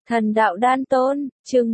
Thần đạo đan tôn, chương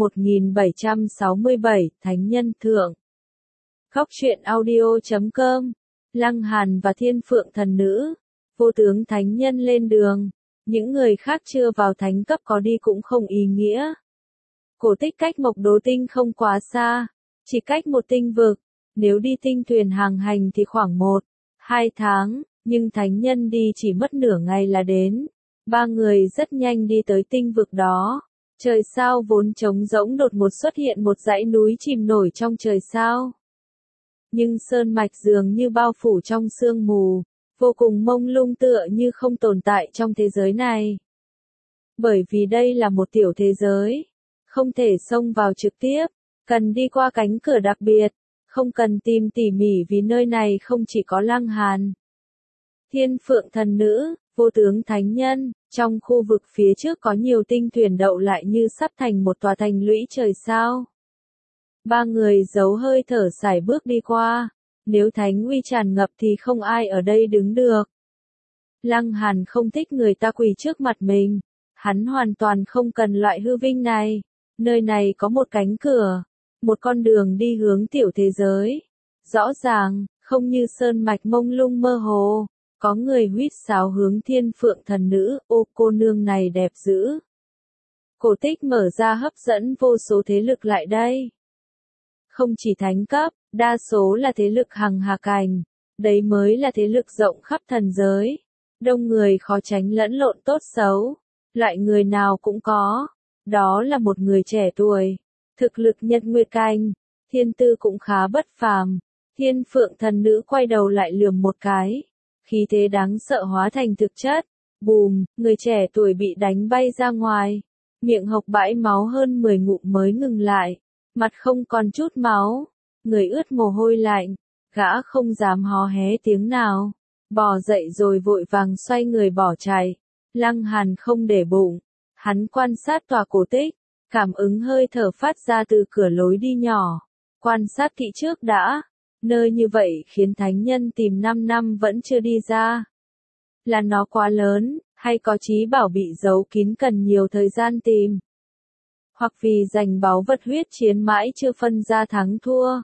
1767, Thánh nhân thượng. Khóc chuyện audio.com, Lăng Hàn và Thiên Phượng thần nữ, vô tướng thánh nhân lên đường, những người khác chưa vào thánh cấp có đi cũng không ý nghĩa. Cổ Tích cách Mộc Đố Tinh không quá xa, chỉ cách một tinh vực, nếu đi tinh thuyền hàng hành thì khoảng 1-2 tháng, nhưng thánh nhân đi chỉ mất nửa ngày là đến. Ba người rất nhanh đi tới tinh vực đó. Trời sao vốn trống rỗng đột ngột xuất hiện một dãy núi chìm nổi trong trời sao. Nhưng sơn mạch dường như bao phủ trong sương mù, vô cùng mông lung tựa như không tồn tại trong thế giới này. Bởi vì đây là một tiểu thế giới, không thể xông vào trực tiếp, cần đi qua cánh cửa đặc biệt, không cần tìm tỉ mỉ vì nơi này không chỉ có Lăng Hàn, Thiên Phượng thần nữ, vô tướng thánh nhân, trong khu vực phía trước có nhiều tinh thuyền đậu lại như sắp thành một tòa thành lũy trời sao. Ba người giấu hơi thở sải bước đi qua, nếu thánh uy tràn ngập thì không ai ở đây đứng được. Lăng Hàn không thích người ta quỳ trước mặt mình, hắn hoàn toàn không cần loại hư vinh này, nơi này có một cánh cửa, một con đường đi hướng tiểu thế giới. Rõ ràng, không như sơn mạch mông lung mơ hồ. Có người huýt sáo hướng Thiên Phượng thần nữ, ô cô nương này đẹp dữ. Cổ Tích mở ra hấp dẫn vô số thế lực lại đây. Không chỉ thánh cấp, đa số là thế lực hằng hà cảnh, đấy mới là thế lực rộng khắp thần giới. Đông người khó tránh lẫn lộn tốt xấu, loại người nào cũng có. Đó là một người trẻ tuổi, thực lực nhật nguyệt cảnh, thiên tư cũng khá bất phàm. Thiên Phượng thần nữ quay đầu lại lườm một cái. Khí thế đáng sợ hóa thành thực chất, bùm, người trẻ tuổi bị đánh bay ra ngoài, miệng hộc bãi máu hơn 10 ngụm mới ngừng lại, mặt không còn chút máu, người ướt mồ hôi lạnh, gã không dám hó hé tiếng nào, bò dậy rồi vội vàng xoay người bỏ chạy. Lăng Hàn không để bụng, hắn quan sát tòa cổ tích, cảm ứng hơi thở phát ra từ cửa lối đi nhỏ, quan sát kỹ trước đã. Nơi như vậy khiến thánh nhân tìm 5 năm vẫn chưa đi ra. Là nó quá lớn, hay có chí bảo bị giấu kín cần nhiều thời gian tìm. Hoặc vì giành báu vật huyết chiến mãi chưa phân ra thắng thua.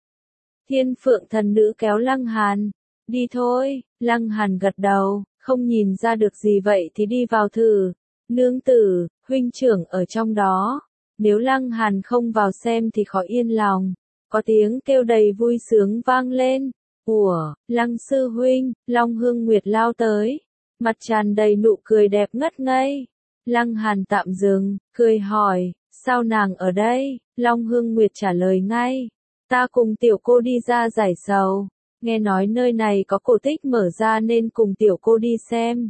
Thiên Phượng thần nữ kéo Lăng Hàn. Đi thôi, Lăng Hàn gật đầu, không nhìn ra được gì vậy thì đi vào thử. Nương tử, huynh trưởng ở trong đó. Nếu Lăng Hàn không vào xem thì khó yên lòng. Có tiếng kêu đầy vui sướng vang lên. Ủa, Lăng sư huynh, Long Hương Nguyệt lao tới. Mặt tràn đầy nụ cười đẹp ngất ngây. Lăng Hàn tạm dừng, cười hỏi, sao nàng ở đây? Long Hương Nguyệt trả lời ngay. Ta cùng tiểu cô đi ra giải sầu. Nghe nói nơi này có cổ tích mở ra nên cùng tiểu cô đi xem.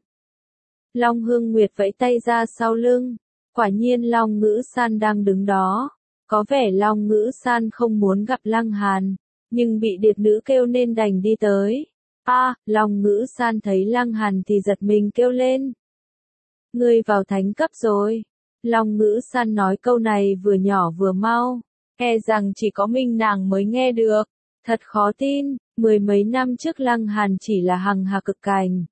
Long Hương Nguyệt vẫy tay ra sau lưng. Quả nhiên Long Ngữ San đang đứng đó. Có vẻ Long Ngữ San không muốn gặp Lăng Hàn, nhưng bị điệt nữ kêu nên đành đi tới. Long Ngữ San thấy Lăng Hàn thì giật mình kêu lên. Ngươi vào thánh cấp rồi. Long Ngữ San nói câu này vừa nhỏ vừa mau, e rằng chỉ có mình nàng mới nghe được. Thật khó tin, 10 mấy năm trước Lăng Hàn chỉ là hằng hà cực cảnh.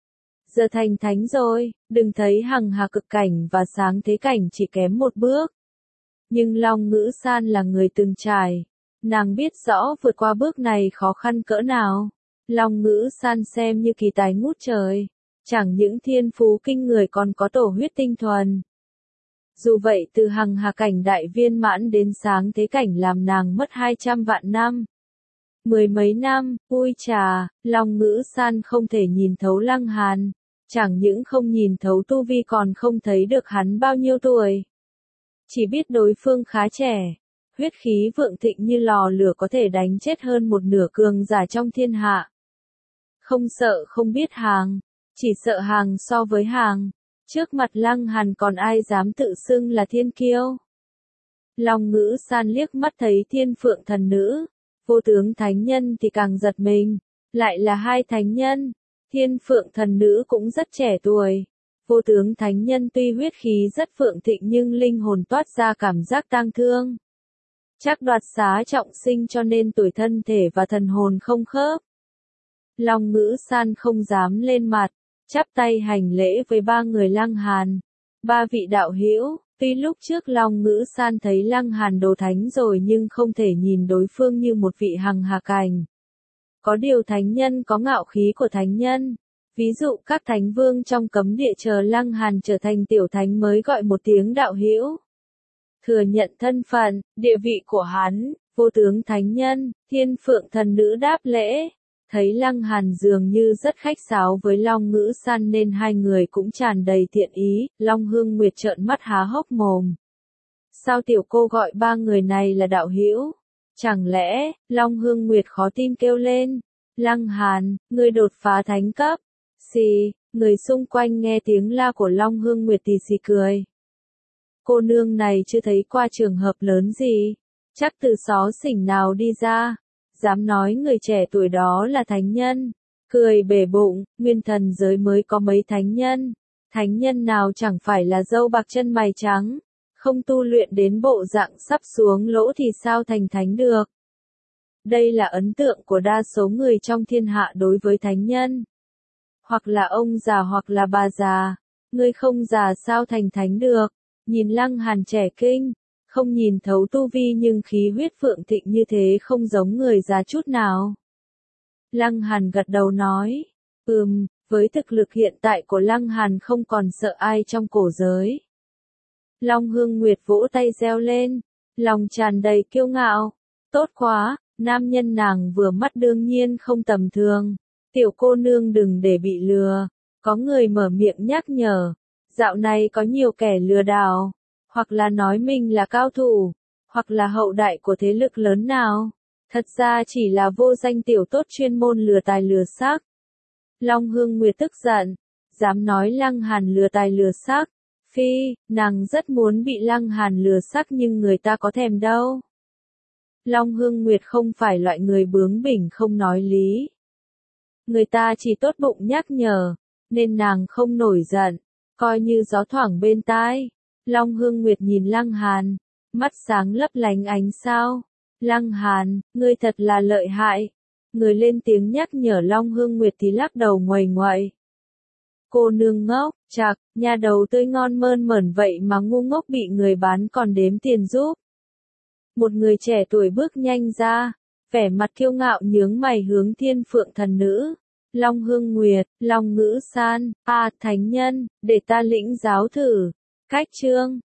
Giờ thành thánh rồi, đừng thấy hằng hà cực cảnh và sáng thế cảnh chỉ kém một bước. Nhưng Long Ngữ San là người từng trải, nàng biết rõ vượt qua bước này khó khăn cỡ nào. Long Ngữ San xem như kỳ tài ngút trời, chẳng những thiên phú kinh người còn có tổ huyết tinh thuần. Dù vậy từ hằng hà cảnh đại viên mãn đến sáng thế cảnh làm nàng mất 200 vạn năm. 10 mấy năm, ui chà, Long Ngữ San không thể nhìn thấu Lăng Hàn, chẳng những không nhìn thấu tu vi còn không thấy được hắn bao nhiêu tuổi. Chỉ biết đối phương khá trẻ, huyết khí vượng thịnh như lò lửa có thể đánh chết hơn một nửa cường giả trong thiên hạ. Không sợ không biết hàng, chỉ sợ hàng so với hàng. Trước mặt Lăng Hàn còn ai dám tự xưng là thiên kiêu. Long Ngữ San liếc mắt thấy Thiên Phượng thần nữ, vô tướng thánh nhân thì càng giật mình, lại là hai thánh nhân. Thiên Phượng thần nữ cũng rất trẻ tuổi. Vô tướng thánh nhân tuy huyết khí rất phượng thịnh nhưng linh hồn toát ra cảm giác tang thương. Chắc đoạt xá trọng sinh cho nên tuổi thân thể và thần hồn không khớp. Long Ngữ San không dám lên mặt, chắp tay hành lễ với ba người Lăng Hàn. Ba vị đạo hữu, Tuy lúc trước Long Ngữ San thấy Lăng Hàn đồ thánh rồi nhưng không thể nhìn đối phương như một vị hằng hà cảnh. Có điều thánh nhân có ngạo khí của thánh nhân. Ví dụ các thánh vương trong cấm địa chờ Lăng Hàn trở thành tiểu thánh mới gọi một tiếng đạo hữu. Thừa nhận thân phận, địa vị của hắn, vô tướng thánh nhân, thiên phượng thần nữ đáp lễ. Thấy Lăng Hàn dường như rất khách sáo với Long Ngữ San nên hai người cũng tràn đầy thiện ý, Long Hương Nguyệt trợn mắt há hốc mồm. Sao tiểu cô gọi ba người này là đạo hữu? Chẳng lẽ, Long Hương Nguyệt khó tin kêu lên. Lăng Hàn, ngươi đột phá thánh cấp. Xì, người xung quanh nghe tiếng la của Long Hương Nguyệt thì xì cười. Cô nương này chưa thấy qua trường hợp lớn gì. Chắc từ xó xỉnh nào đi ra. Dám nói người trẻ tuổi đó là thánh nhân. Cười bể bụng, nguyên thần giới mới có mấy thánh nhân. Thánh nhân nào chẳng phải là râu bạc chân mày trắng. Không tu luyện đến bộ dạng sắp xuống lỗ thì sao thành thánh được. Đây là ấn tượng của đa số người trong thiên hạ đối với thánh nhân. Hoặc là ông già hoặc là bà già. Ngươi không già sao thành thánh được. Nhìn Lăng Hàn trẻ kinh. Không nhìn thấu tu vi nhưng khí huyết vượng thịnh như thế không giống người già chút nào. Lăng Hàn gật đầu nói. Với thực lực hiện tại của Lăng Hàn không còn sợ ai trong cổ giới. Long Hương Nguyệt vỗ tay reo lên. Lòng tràn đầy kiêu ngạo. Tốt quá, nam nhân nàng vừa mắt đương nhiên không tầm thường. Tiểu cô nương đừng để bị lừa. Có người mở miệng nhắc nhở. Dạo này có nhiều kẻ lừa đảo. Hoặc là nói mình là cao thủ. Hoặc là hậu đại của thế lực lớn nào. Thật ra chỉ là vô danh tiểu tốt chuyên môn lừa tài lừa xác. Long Hương Nguyệt tức giận. Dám nói Lăng Hàn lừa tài lừa xác. Phi, nàng rất muốn bị Lăng Hàn lừa xác nhưng người ta có thèm đâu. Long Hương Nguyệt không phải loại người bướng bỉnh không nói lý. Người ta chỉ tốt bụng nhắc nhở, nên nàng không nổi giận, coi như gió thoảng bên tai. Long Hương Nguyệt nhìn Lăng Hàn, mắt sáng lấp lánh ánh sao. Lăng Hàn, ngươi thật là lợi hại. Người lên tiếng nhắc nhở Long Hương Nguyệt thì lắc đầu nguầy nguậy. Cô nương ngốc, chạc, nhà đầu tươi ngon mơn mởn vậy mà ngu ngốc bị người bán còn đếm tiền giúp. Một người trẻ tuổi bước nhanh ra, vẻ mặt kiêu ngạo nhướng mày hướng thiên phượng thần nữ. Long Hương Nguyệt, Long Ngữ San, thánh nhân, để ta lĩnh giáo thử. Cách chương